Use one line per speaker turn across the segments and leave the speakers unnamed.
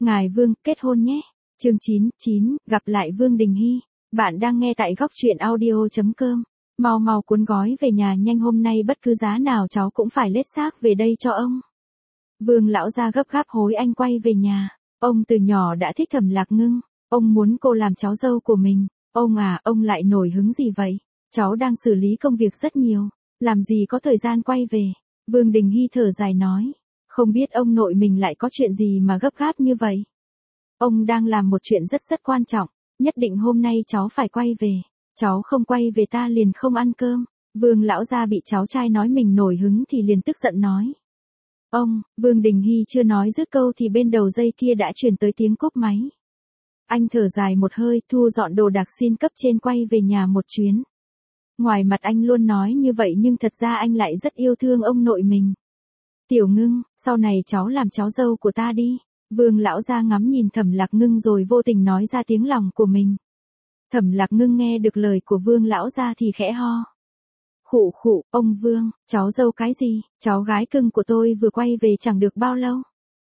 Ngài Vương, kết hôn nhé. Chương 9, gặp lại Vương Đình Hy. Bạn đang nghe tại góc truyện audio.com. Mau mau cuốn gói về nhà nhanh, hôm nay bất cứ giá nào cháu cũng phải lết xác về đây cho ông. Vương lão gia gấp gáp hối anh quay về nhà. Ông từ nhỏ đã thích Thẩm Lạc Ngưng. Ông muốn cô làm cháu dâu của mình. Ông à, ông lại nổi hứng gì vậy? Cháu đang xử lý công việc rất nhiều. Làm gì có thời gian quay về. Vương Đình Hy thở dài nói. Không biết ông nội mình lại có chuyện gì mà gấp gáp như vậy. Ông đang làm một chuyện rất quan trọng. Nhất định hôm nay cháu phải quay về. Cháu không quay về ta liền không ăn cơm. Vương lão gia bị cháu trai nói mình nổi hứng thì liền tức giận nói. Ông, Vương Đình Hy chưa nói dứt câu thì bên đầu dây kia đã truyền tới tiếng cốp máy. Anh thở dài một hơi, thu dọn đồ đạc xin cấp trên quay về nhà một chuyến. Ngoài mặt anh luôn nói như vậy nhưng thật ra anh lại rất yêu thương ông nội mình. Tiểu Ngưng, sau này cháu làm cháu dâu của ta đi. Vương lão gia ngắm nhìn Thẩm Lạc Ngưng rồi vô tình nói ra tiếng lòng của mình. Thẩm Lạc Ngưng nghe được lời của Vương lão gia thì khẽ ho. Khụ khụ, ông Vương, cháu dâu cái gì, cháu gái cưng của tôi vừa quay về chẳng được bao lâu.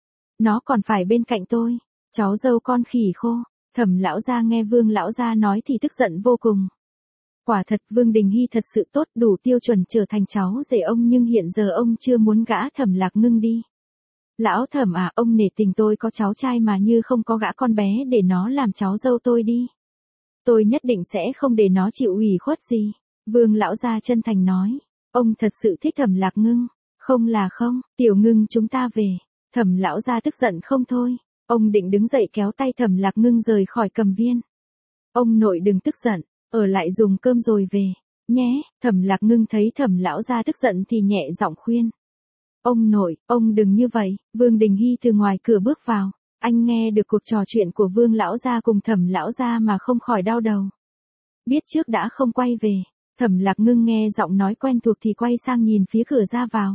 Nó còn phải bên cạnh tôi, cháu dâu con khỉ khô. Thẩm lão gia nghe Vương lão gia nói thì tức giận vô cùng. Quả thật Vương Đình Hy thật sự tốt, đủ tiêu chuẩn trở thành cháu rể ông, nhưng hiện giờ ông chưa muốn gả Thẩm Lạc Ngưng đi. Lão Thẩm à, ông nể tình tôi có cháu trai mà như không có gã con bé để nó làm cháu dâu tôi đi. Tôi nhất định sẽ không để nó chịu ủy khuất gì. Vương lão gia chân thành nói. Ông thật sự thích Thẩm Lạc Ngưng. Không là không, Tiểu Ngưng chúng ta về. Thẩm lão gia tức giận không thôi. Ông định đứng dậy kéo tay Thẩm Lạc Ngưng rời khỏi Cầm Viên. Ông nội đừng tức giận, ở lại dùng cơm rồi về, nhé. Thẩm Lạc Ngưng thấy Thẩm lão gia tức giận thì nhẹ giọng khuyên. Ông nội, ông đừng như vậy. Vương Đình Hy từ ngoài cửa bước vào. Anh nghe được cuộc trò chuyện của Vương lão gia cùng Thẩm lão gia mà không khỏi đau đầu. Biết trước đã không quay về. Thẩm Lạc Ngưng nghe giọng nói quen thuộc thì quay sang nhìn phía cửa ra vào.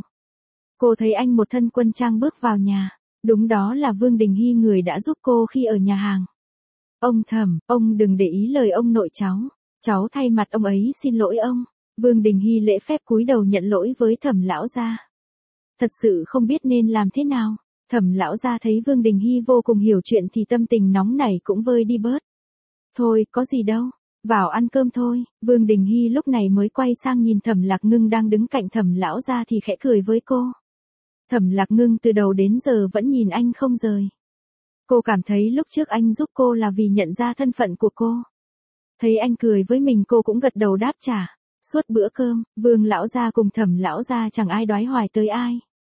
Cô thấy anh một thân quân trang bước vào nhà. Đúng đó là Vương Đình Hy, người đã giúp cô khi ở nhà hàng. Ông Thẩm, ông đừng để ý lời ông nội cháu. Cháu thay mặt ông ấy xin lỗi ông. Vương Đình Hy lễ phép cúi đầu nhận lỗi với Thẩm lão gia. Thật sự không biết nên làm thế nào. Thẩm lão gia thấy Vương Đình Hy vô cùng hiểu chuyện thì tâm tình nóng nảy cũng vơi đi bớt. Thôi, có gì đâu. Vào ăn cơm thôi. Vương Đình Hy lúc này mới quay sang nhìn Thẩm Lạc Ngưng đang đứng cạnh Thẩm lão gia thì khẽ cười với cô. Thẩm Lạc Ngưng từ đầu đến giờ vẫn nhìn anh không rời. Cô cảm thấy lúc trước anh giúp cô là vì nhận ra thân phận của cô. Thấy anh cười với mình cô cũng gật đầu đáp trả. Suốt bữa cơm, Vương lão gia cùng Thẩm lão gia chẳng ai đoái hoài tới ai.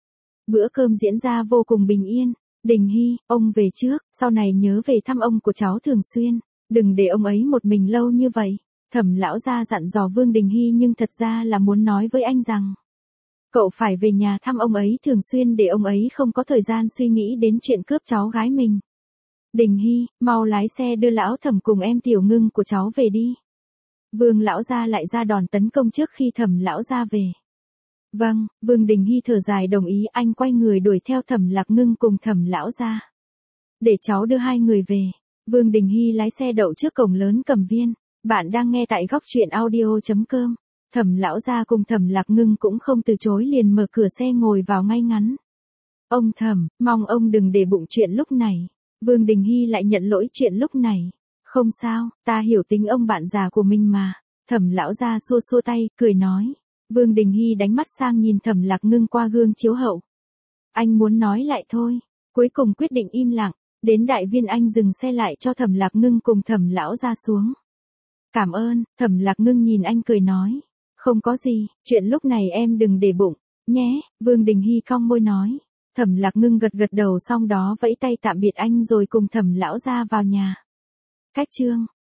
Bữa cơm diễn ra vô cùng bình yên. Đình Hy, ông về trước, sau này nhớ về thăm ông của cháu thường xuyên. Đừng để ông ấy một mình lâu như vậy. Thẩm lão gia dặn dò Vương Đình Hy nhưng thật ra là muốn nói với anh rằng. Cậu phải về nhà thăm ông ấy thường xuyên để ông ấy không có thời gian suy nghĩ đến chuyện cướp cháu gái mình. Đình Hy, mau lái xe đưa lão Thẩm cùng em Tiểu Ngưng của cháu về đi. Vương lão gia lại ra đòn tấn công trước khi Thẩm lão gia về. Vâng, Vương Đình Hy thở dài đồng ý, anh quay người đuổi theo Thẩm Lạc Ngưng cùng Thẩm lão gia. Để cháu đưa hai người về. Vương Đình Hy lái xe đậu trước cổng lớn Cầm Viên. Bạn đang nghe tại góc truyện audio.com. Thẩm lão gia cùng Thẩm Lạc Ngưng cũng không từ chối liền mở cửa xe ngồi vào ngay ngắn. Ông Thẩm, mong ông đừng để bụng chuyện lúc này. Vương Đình Hy lại nhận lỗi chuyện lúc này. Không sao, ta hiểu tính ông bạn già của mình mà. Thẩm lão gia xua xua tay, cười nói. Vương Đình Hy đánh mắt sang nhìn Thẩm Lạc Ngưng qua gương chiếu hậu. Anh muốn nói lại thôi. Cuối cùng quyết định im lặng. Đến Đại Viên anh dừng xe lại cho Thẩm Lạc Ngưng cùng Thẩm lão gia xuống. Cảm ơn. Thẩm Lạc Ngưng nhìn anh cười nói. Không có gì, chuyện lúc này em đừng để bụng, nhé. Vương Đình Hy cong môi nói. Thẩm Lạc Ngưng gật gật đầu xong đó vẫy tay tạm biệt anh rồi cùng Thẩm lão gia vào nhà. Cách chương